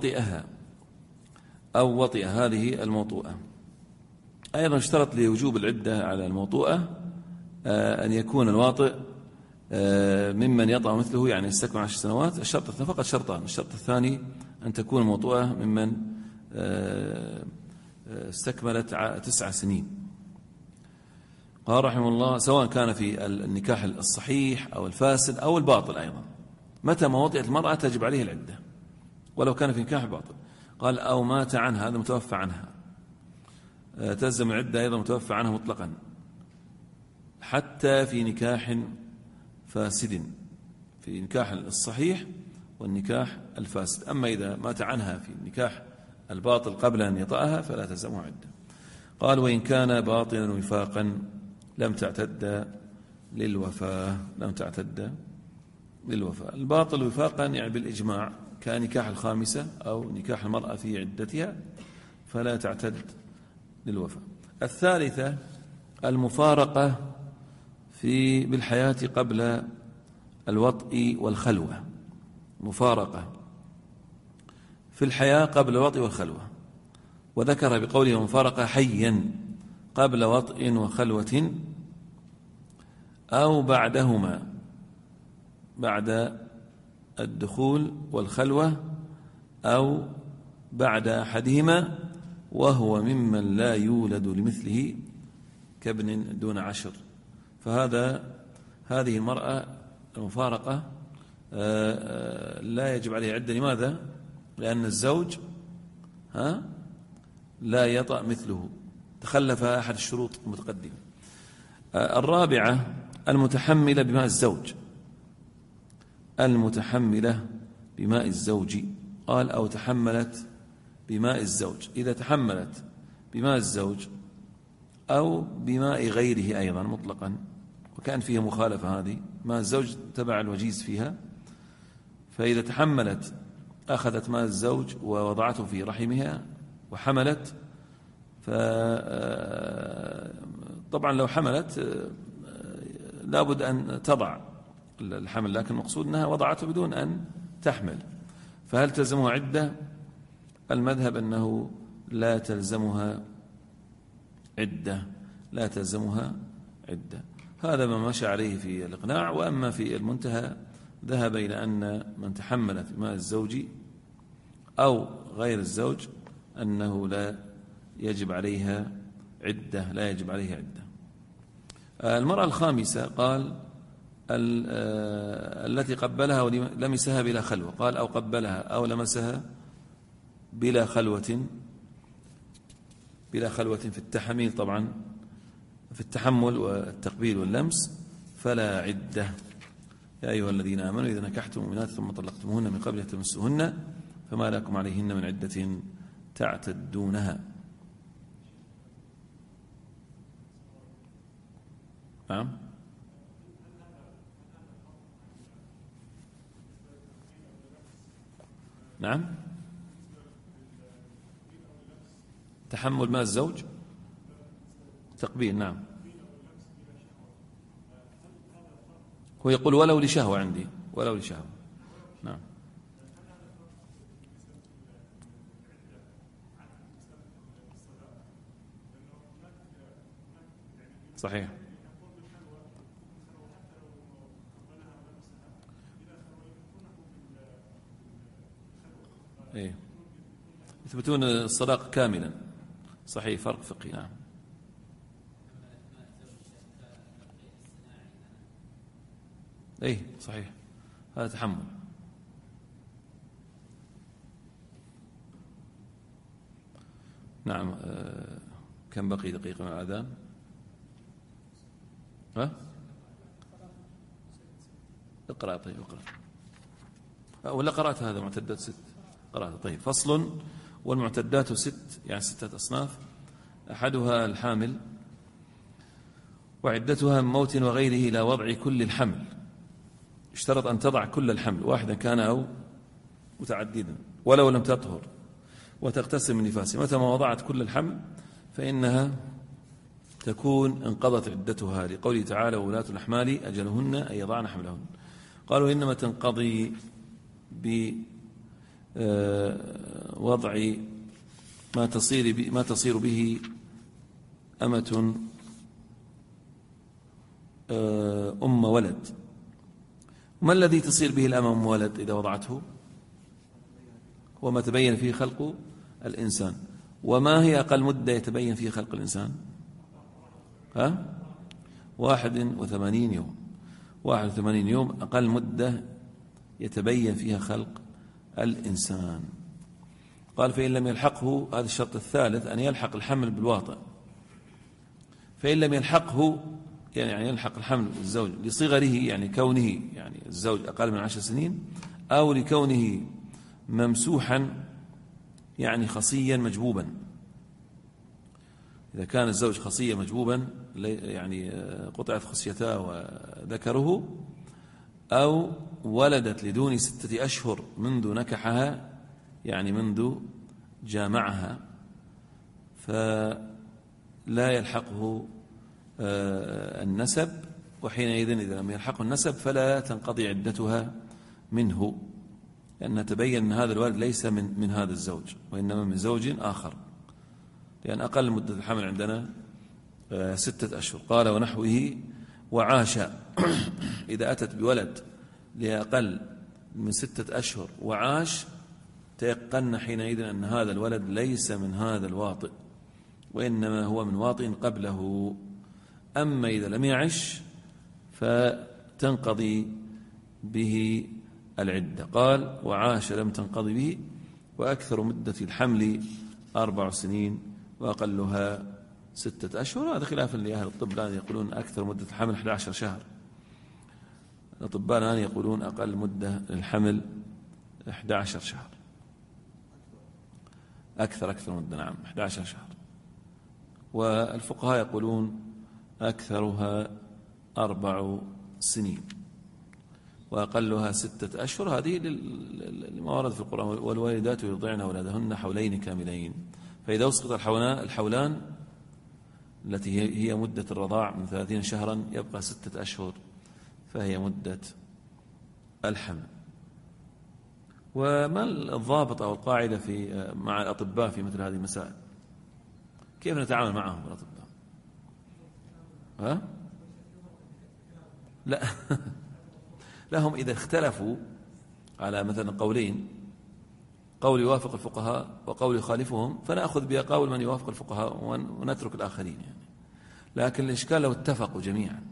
وطئها هذه الموطوءة. أيضا اشترط لوجوب العدة على الموطوءة أن يكون الواطئ ممن يطأ مثله، يعني يستكمل 10 سنوات. الشرط فقط شرطان، الشرط الثاني أن تكون الموطوءة ممن استكملت 9 سنين. قال رحمه الله سواء كان في النكاح الصحيح أو الفاسد أو الباطل أيضا، متى ما وطئت المرأة تجب عليه العدة ولو كان في نكاح باطل. قال أو مات عنها، هذا متوفى عنها، تلزم العدة أيضا متوفى عنها مطلقا، حتى في نكاح فاسد، في نكاح الصحيح والنكاح الفاسد. أما إذا مات عنها في النكاح الباطل قبل أن يطأها فلا تلزمه عدة. قال وإن كان باطلا وفاقا لم تعتد للوفاة. الباطل وفاقا يعني بالإجماع، كنكاح الخامسة أو نكاح المرأة في عدتها فلا تعتد للوفاة. الثالثة المفارقة بالحياة قبل الوطء والخلوة. مفارقة في الحياة قبل الوطء والخلوة، وذكر بقوله مفارقة حيا قبل وطء وخلوة أو بعدهما، بعد الدخول والخلوة أو بعد أحدهما، وهو ممن لا يولد لمثله كابن دون 10. هذه المرأة المفارقة لا يجب عليها عدة. لماذا؟ لأن الزوج لا يطأ مثله، تخلف أحد الشروط المتقدمة. الرابعة المتحملة بماء الزوج. قال أو تحملت بماء الزوج. إذا تحملت بماء الزوج أو بماء غيره أيضا مطلقا، وكان فيها مخالفة، هذه ماء الزوج تبع الوجيز فيها، فإذا تحملت أخذت ماء الزوج ووضعته في رحمها وحملت، طبعا لو حملت لابد أن تضع الحمل، لكن المقصود أنها وضعته بدون أن تحمل، فهل تلزمها عدة؟ المذهب أنه لا تلزمها عدة. هذا ما مشى عليه في الإقناع. وأما في المنتهى ذهب إلى أن من تحملت بماء الزوج أو غير الزوج أنه لا يجب عليها عدة. المرأة الخامسة قال التي قبلها ولمسها بلا خلوة. قال أو قبلها أو لمسها بلا خلوة في التحميل، طبعا في التحمل والتقبيل واللمس فلا عدة. يا أيها الذين آمنوا إذا نكحتم مؤمنات ثم طلقتموهن من قبل أن تمسوهن فما لكم عليهن من عدة تعتدونها. نعم تحمل ماء الزوج تقبيل. نعم هو يقول ولو لشهوة عندي، ولو لشهوة. نعم. صحيح. إيه، يثبتون الصداق كاملا. صحيح، فرق فقهي. نعم. إيه صحيح، هذا تحمل. نعم. كم بقي دقيقة من الأذان؟ ها؟ اقرأ. طيب اقرأ. ولا قرأت هذا معتدات 6؟ قرأت. طيب. فصل. والمعتدات 6، يعني 6 أصناف. أحدها الحامل، وعدتها من موت وغيره إلى وضع كل الحمل. اشترط أن تضع كل الحمل، واحدا كان أو متعددا، ولو لم تطهر، وتغتسل من نفاسه. متى ما وضعت كل الحمل فإنها تكون انقضت عدتها، لقوله تعالى: وولاة الأحمال أجلهن أن يضعن حملهن. قالوا إنما تنقضي بوضع ما تصير به أمة أم ولد. ما الذي تصير به الأمة أم ولد إذا وضعته؟ هو ما تبين فيه خلق الإنسان. وما هي أقل مدة يتبين فيه خلق الإنسان؟ 81 يوم. 81 يوم أقل مدة يتبين فيها خلق الإنسان. قال: فإن لم يلحقه، هذا الشرط الثالث، أن يلحق الحمل بالواطئ. فإن لم يلحقه، يعني يلحق الحمل الزوج لصغره، يعني كونه يعني الزوج أقل من 10 سنين، أو لكونه ممسوحا، يعني خصيا مجبوبا. إذا كان الزوج خصيا مجبوبا، يعني قطعت خصيتاه وذكره، أو ولدت لدون 6 أشهر منذ نكحها، يعني منذ جامعها، فلا يلحقه النسب. وحينئذ إذا لم يلحقه النسب فلا تنقضي عدتها منه، لأن تبين أن هذا الولد ليس من هذا الزوج، وإنما من زوج آخر، لأن أقل مدة الحمل عندنا 6 أشهر. قال: ونحوه وعاش. إذا أتت بولد لأقل من 6 أشهر وعاش، تيقن حينئذ أن هذا الولد ليس من هذا الواطئ، وإنما هو من واطئ قبله. أما إذا لم يعش فتنقضي به العدة. قال: وعاش لم تنقضي به. وأكثر مدة الحمل 4 سنين، وأقلها 6 أشهر. هذا خلافا لأهل الطب، الآن يقولون أكثر مدة الحمل 11 شهر. الأطباء الآن يقولون أقل مدة للحمل 11 شهر. أكثر مدة، نعم، 11 شهر. والفقهاء يقولون أكثرها 4 سنين، وأقلها 6 أشهر. هذه لما ورد في القرآن: والوالدات يرضعن أولادهن حولين كاملين. فإذا أسقط الحولان التي هي مدة الرضاع من 30 شهرا، يبقى 6 أشهر، فهي مدة الحمل. وما الضابط أو القاعدة مع الأطباء في مثل هذه المسائل؟ كيف نتعامل معهم الأطباء؟ لا لهم إذا اختلفوا على مثلا قولين، قول يوافق الفقهاء وقول يخالفهم، فنأخذ بقول من يوافق الفقهاء ونترك الآخرين يعني. لكن الإشكال لو اتفقوا جميعا،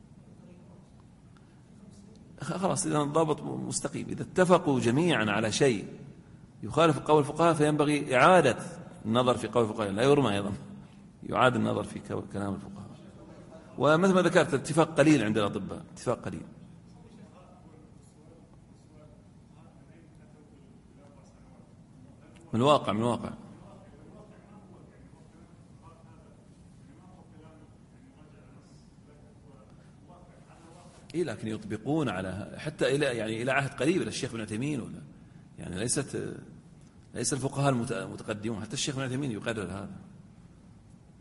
خلاص إذا الضابط مستقيم. إذا اتفقوا جميعا على شيء يخالف قول الفقهاء، فينبغي إعادة النظر في قول الفقهاء، لا يرمى أيضا، يعاد النظر في كلام الفقهاء. ومثل ما ذكرت، اتفاق قليل عند الأطباء، اتفاق قليل. من الواقع لكن يطبقون على حتى إلى عهد قريب، إلى الشيخ ابن عثيمين، ولا يعني ليس الفقهاء المتقدمون، حتى الشيخ ابن عثيمين يقرر هذا.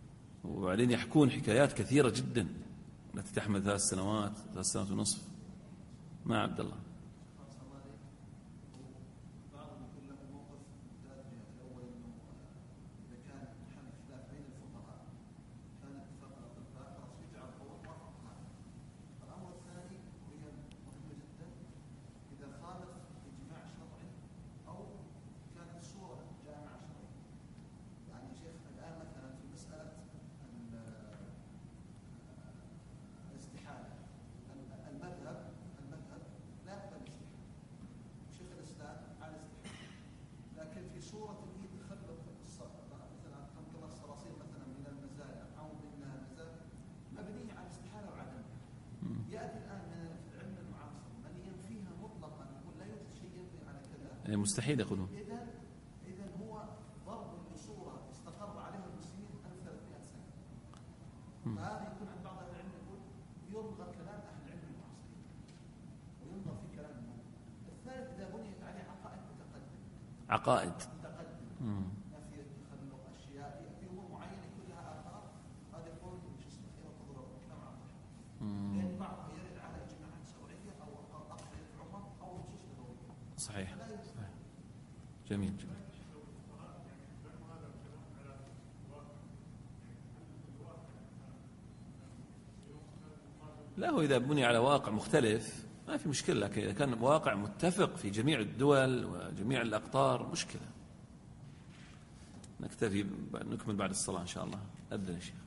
وبعدين يحكون حكايات كثيرة جدا التي تحمل 3 سنوات 3 سنوات ونصف. مع عبد الله. مستحيل يقولون. إذا هو ضرب لصورة استقر عليها المسلمين 1300 سنة. فهذا يكون عند بعض أهل العلم يقول يلغى كلام أهل العلم المعاصرين وينظر في كلام المؤمن. الثالث إذا بنيت عليه عقائد متقدمة. عقائد متقدمة. نفي تخلق أشياء في أمور معينة كلها آثار. هذا يقول مش اسمه خير تضرب كلام عقل. لأن بعضها يرد على إجماعات شرعية أو أقصى عمر أو نصوص نبوية. صحيح. جميل. لا، هو إذا بني على واقع مختلف ما في مشكلة، لكن إذا كان واقع متفق في جميع الدول وجميع الأقطار مشكلة. نكتفي، نكمل بعد الصلاة إن شاء الله. أذن الشيخ.